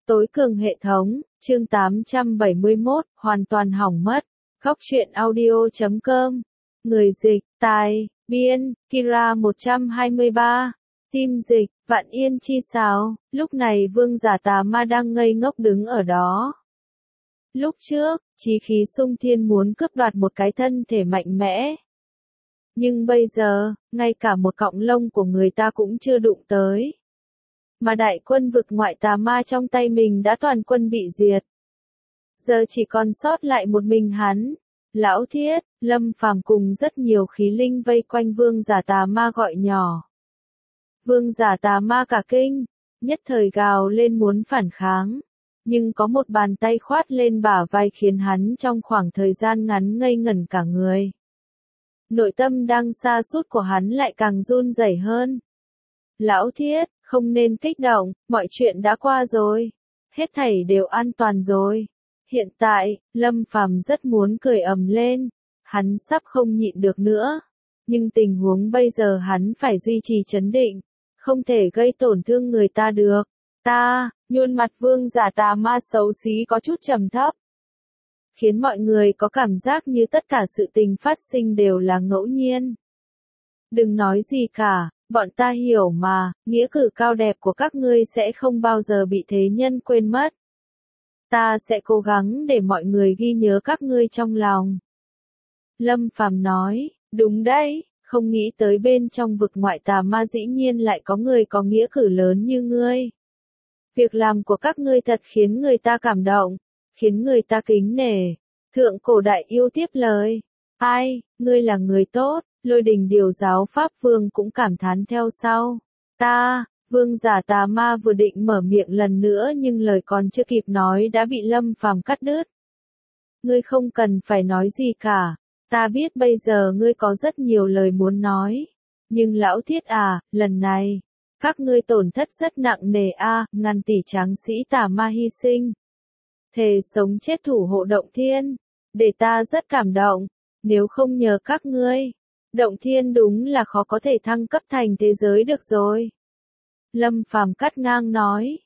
Tối cường hệ thống, chương 871, hoàn toàn hỏng mất. Góc truyện audio.com. Người dịch, tài, biên, Kira 123. Tim dịch, Vạn Yên Chi Sáo. Lúc này Vương Giả Tà Ma đang ngây ngốc đứng ở đó. Lúc trước, chí khí sung thiên muốn cướp đoạt một cái thân thể mạnh mẽ. Nhưng bây giờ, ngay cả một cọng lông của người ta cũng chưa đụng tới. Mà đại quân vực ngoại tà ma trong tay mình đã toàn quân bị diệt. Giờ chỉ còn sót lại một mình hắn. Lão Thiết, Lâm Phàm cùng rất nhiều khí linh vây quanh Vương Giả Tà Ma gọi nhỏ. Vương Giả Tà Ma cả kinh, nhất thời gào lên muốn phản kháng. Nhưng có một bàn tay khoát lên bả vai khiến hắn trong khoảng thời gian ngắn ngây ngẩn cả người. Nội tâm đang sa sút của hắn lại càng run rẩy hơn. Lão Thiết, không nên kích động, mọi chuyện đã qua rồi. Hết thảy đều an toàn rồi. Hiện tại, Lâm Phàm rất muốn cười ầm lên. Hắn sắp không nhịn được nữa. Nhưng tình huống bây giờ hắn phải duy trì trấn định. Không thể gây tổn thương người ta được. Nhuôn mặt Vương Giả Tà Ma xấu xí có chút trầm thấp. Khiến mọi người có cảm giác như tất cả sự tình phát sinh đều là ngẫu nhiên. Đừng nói gì cả, bọn ta hiểu mà, nghĩa cử cao đẹp của các ngươi sẽ không bao giờ bị thế nhân quên mất. Ta sẽ cố gắng để mọi người ghi nhớ các ngươi trong lòng. Lâm Phàm nói, đúng đấy, không nghĩ tới bên trong vực ngoại tà ma dĩ nhiên lại có người có nghĩa cử lớn như ngươi. Việc làm của các ngươi thật khiến người ta cảm động, khiến người ta kính nể. Thượng cổ đại yêu tiếp lời, ai, ngươi là người tốt, Lôi Đình Điều Giáo Pháp Vương cũng cảm thán theo sau. Vương Giả Tà Ma vừa định mở miệng lần nữa nhưng lời còn chưa kịp nói đã bị Lâm Phàm cắt đứt. Ngươi không cần phải nói gì cả, ta biết bây giờ ngươi có rất nhiều lời muốn nói. Nhưng Lão Thiết à, lần này, các ngươi tổn thất rất nặng nề ngàn tỷ tráng sĩ tà ma hy sinh. Thề sống chết thủ hộ Động Thiên, để ta rất cảm động, nếu không nhờ các ngươi, Động Thiên đúng là khó có thể thăng cấp thành thế giới được rồi. Lâm Phàm cắt ngang nói,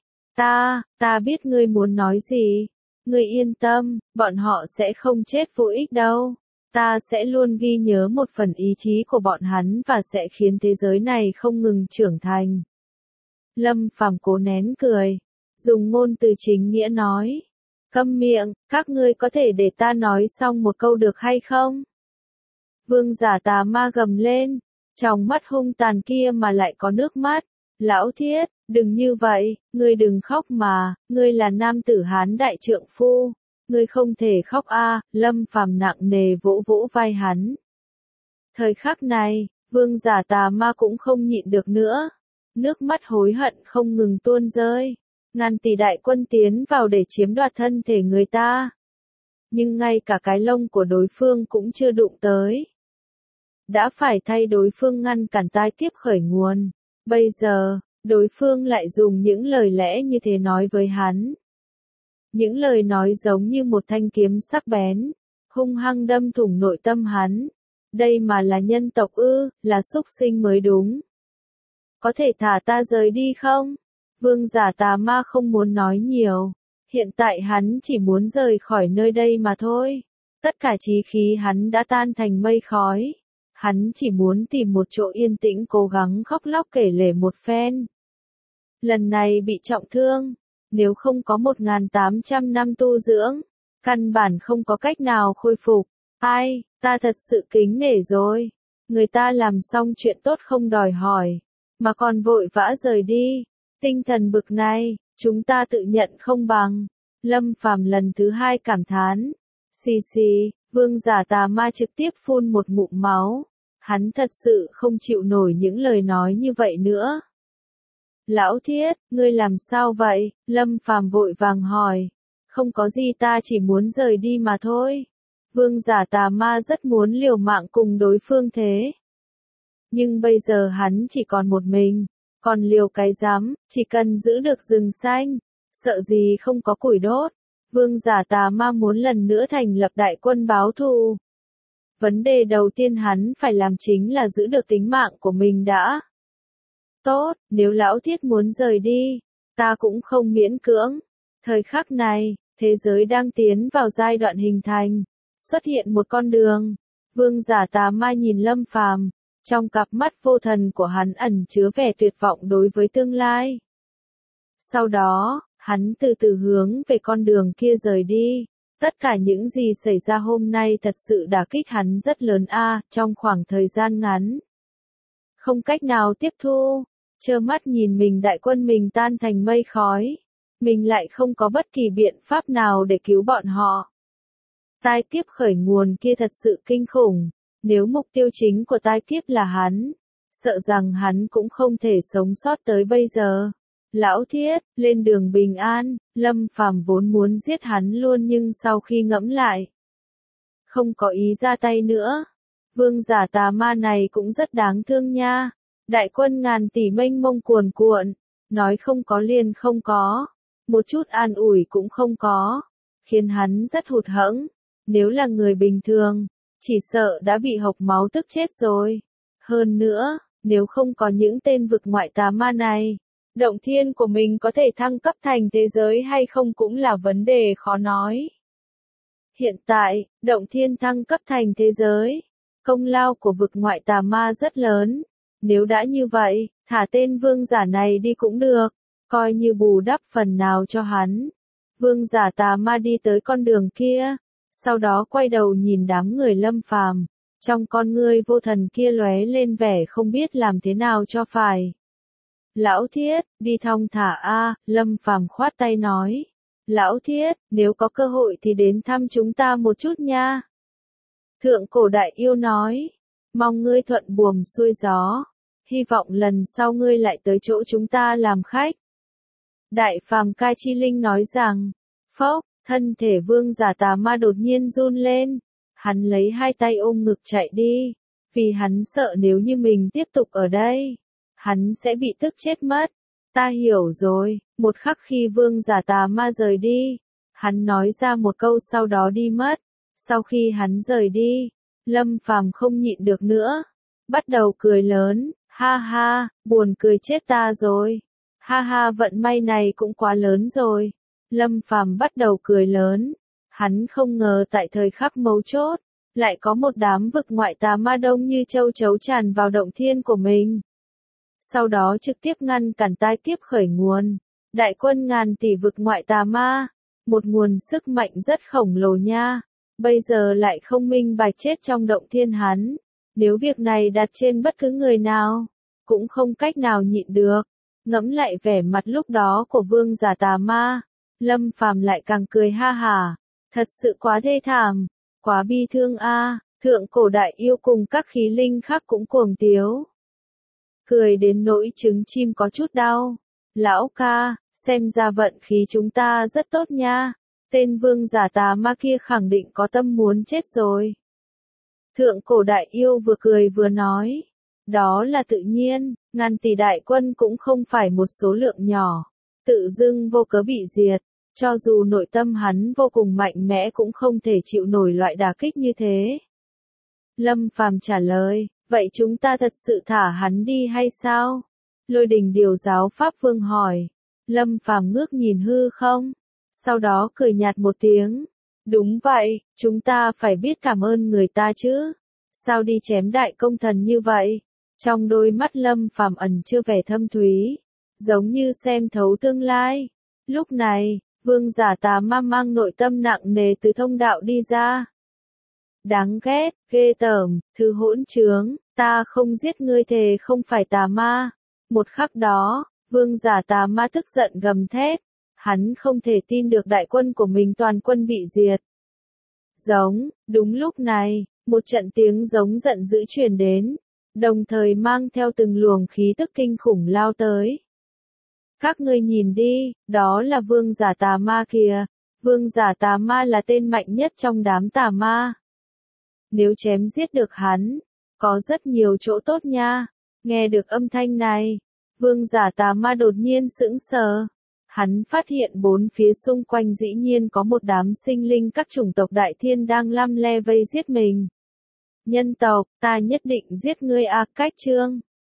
ta biết ngươi muốn nói gì, ngươi yên tâm, bọn họ sẽ không chết vô ích đâu. Ta sẽ luôn ghi nhớ một phần ý chí của bọn hắn và sẽ khiến thế giới này không ngừng trưởng thành. Lâm Phàm cố nén cười, dùng ngôn từ chính nghĩa nói, câm miệng, các ngươi có thể để ta nói xong một câu được hay không? Vương Giả Tà Ma gầm lên, trong mắt hung tàn kia mà lại có nước mắt. Lão Thiết, đừng như vậy, ngươi đừng khóc mà, ngươi là nam tử Hán đại trượng phu, ngươi không thể khóc Lâm Phàm nặng nề vỗ vỗ vai hắn. Thời khắc này, Vương Giả Tà Ma cũng không nhịn được nữa, nước mắt hối hận không ngừng tuôn rơi. Ngàn tỷ đại quân tiến vào để chiếm đoạt thân thể người ta. Nhưng ngay cả cái lông của đối phương cũng chưa đụng tới. Đã phải thay đối phương ngăn cản tai kiếp khởi nguồn. Bây giờ, đối phương lại dùng những lời lẽ như thế nói với hắn. Những lời nói giống như một thanh kiếm sắc bén, hung hăng đâm thủng nội tâm hắn. Đây mà là nhân tộc là súc sinh mới đúng. Có thể thả ta rời đi không? Vương Giả Tà Ma không muốn nói nhiều. Hiện tại hắn chỉ muốn rời khỏi nơi đây mà thôi. Tất cả chí khí hắn đã tan thành mây khói. Hắn chỉ muốn tìm một chỗ yên tĩnh cố gắng khóc lóc kể lể một phen. Lần này bị trọng thương. Nếu không có 1.800 năm tu dưỡng, căn bản không có cách nào khôi phục. Ta thật sự kính nể rồi. Người ta làm xong chuyện tốt không đòi hỏi, mà còn vội vã rời đi. Tinh thần bực này, chúng ta tự nhận không bằng. Lâm Phàm lần thứ hai cảm thán. Vương Giả Tà Ma trực tiếp phun một ngụm máu. Hắn thật sự không chịu nổi những lời nói như vậy nữa. Lão Thiết, ngươi làm sao vậy? Lâm Phàm vội vàng hỏi. Không có gì, ta chỉ muốn rời đi mà thôi. Vương Giả Tà Ma rất muốn liều mạng cùng đối phương thế. Nhưng bây giờ hắn chỉ còn một mình. Còn liều cái dám, chỉ cần giữ được rừng xanh, sợ gì không có củi đốt. Vương Giả Tà Ma muốn lần nữa thành lập đại quân báo thù. Vấn đề đầu tiên hắn phải làm chính là giữ được tính mạng của mình đã. Tốt, nếu Lão Thiết muốn rời đi, ta cũng không miễn cưỡng. Thời khắc này, thế giới đang tiến vào giai đoạn hình thành, xuất hiện một con đường. Vương giả tà ma nhìn Lâm Phàm, trong cặp mắt vô thần của hắn ẩn chứa vẻ tuyệt vọng đối với tương lai. Sau đó, hắn từ từ hướng về con đường kia rời đi. Tất cả những gì xảy ra hôm nay thật sự đả kích hắn rất lớn trong khoảng thời gian ngắn. Không cách nào tiếp thu, trơ mắt nhìn mình đại quân mình tan thành mây khói. Mình lại không có bất kỳ biện pháp nào để cứu bọn họ. Tai kiếp khởi nguồn kia thật sự kinh khủng. Nếu mục tiêu chính của tai kiếp là hắn, sợ rằng hắn cũng không thể sống sót tới bây giờ. Lão Thiết, lên đường bình an, Lâm Phàm vốn muốn giết hắn luôn nhưng sau khi ngẫm lại, không có ý ra tay nữa. Vương giả tà ma này cũng rất đáng thương nha. Đại quân ngàn tỷ mênh mông cuồn cuộn, nói không có liền không có, một chút an ủi cũng không có, khiến hắn rất hụt hẫng. Nếu là người bình thường, chỉ sợ đã bị hộc máu tức chết rồi. Hơn nữa, nếu không có những tên vực ngoại tà ma này, động thiên của mình có thể thăng cấp thành thế giới hay không cũng là vấn đề khó nói. Hiện tại, động thiên thăng cấp thành thế giới, công lao của vực ngoại tà ma rất lớn. Nếu đã như vậy, thả tên vương giả này đi cũng được, coi như bù đắp phần nào cho hắn. Vương giả tà ma đi tới con đường kia, sau đó quay đầu nhìn đám người Lâm Phàm, trong con ngươi vô thần kia lóe lên vẻ không biết làm thế nào cho phải. Lão Thiết, đi thong thả Lâm Phàm khoát tay nói. Lão Thiết, nếu có cơ hội thì đến thăm chúng ta một chút nha. Thượng cổ đại yêu nói, mong ngươi thuận buồm xuôi gió, hy vọng lần sau ngươi lại tới chỗ chúng ta làm khách. Đại phàm Cai Chi Linh nói rằng, phốc, thân thể vương giả tà ma đột nhiên run lên, hắn lấy hai tay ôm ngực chạy đi, vì hắn sợ nếu như mình tiếp tục ở đây, hắn sẽ bị tức chết mất. Ta hiểu rồi, một khắc khi vương giả tà ma rời đi, hắn nói ra một câu sau đó đi mất. Sau khi hắn rời đi, Lâm Phàm không nhịn được nữa, bắt đầu cười lớn, ha ha, buồn cười chết ta rồi. Ha ha, vận may này cũng quá lớn rồi. Lâm Phàm bắt đầu cười lớn, hắn không ngờ tại thời khắc mấu chốt, lại có một đám vực ngoại tà ma đông như châu chấu tràn vào động thiên của mình. Sau đó trực tiếp ngăn cản tai kiếp khởi nguồn, đại quân ngàn tỷ vực ngoại tà ma, một nguồn sức mạnh rất khổng lồ nha. Bây giờ lại không minh bạch chết trong động thiên hắn, nếu việc này đặt trên bất cứ người nào, cũng không cách nào nhịn được. Ngẫm lại vẻ mặt lúc đó của vương giả tà ma, Lâm Phàm lại càng cười ha hả, thật sự quá thê thảm, quá bi thương thượng cổ đại yêu cùng các khí linh khác cũng cuồng tiếu. Cười đến nỗi trứng chim có chút đau. Lão ca, xem ra vận khí chúng ta rất tốt nha. Tên vương giả tà ma kia khẳng định có tâm muốn chết rồi. Thượng cổ đại yêu vừa cười vừa nói. Đó là tự nhiên, ngàn tỷ đại quân cũng không phải một số lượng nhỏ. Tự dưng vô cớ bị diệt, cho dù nội tâm hắn vô cùng mạnh mẽ cũng không thể chịu nổi loại đả kích như thế. Lâm Phàm trả lời, vậy chúng ta thật sự thả hắn đi hay sao? Lôi Đình Điều giáo Pháp Vương hỏi. Lâm Phàm ngước nhìn hư không, sau đó cười nhạt một tiếng. Đúng vậy, chúng ta phải biết cảm ơn người ta chứ. Sao đi chém đại công thần như vậy? Trong đôi mắt Lâm Phàm ẩn chứa vẻ thâm thúy, giống như xem thấu tương lai. Lúc này, vương giả tà ma mang nội tâm nặng nề từ thông đạo đi ra. Đáng ghét, ghê tởm, thứ hỗn trướng, ta không giết ngươi thề không phải tà ma. Một khắc đó, vương giả tà ma tức giận gầm thét. Hắn không thể tin được đại quân của mình toàn quân bị diệt. Giống, đúng lúc này, một trận tiếng giống giận dữ truyền đến, đồng thời mang theo từng luồng khí tức kinh khủng lao tới. Các ngươi nhìn đi, đó là vương giả tà ma kìa. Vương giả tà ma là tên mạnh nhất trong đám tà ma. Nếu chém giết được hắn, có rất nhiều chỗ tốt nha. Nghe được âm thanh này, vương giả tà ma đột nhiên sững sờ. Hắn phát hiện bốn phía xung quanh dĩ nhiên có một đám sinh linh các chủng tộc đại thiên đang lăm le vây giết mình. Nhân tộc, ta nhất định giết ngươi cách chương.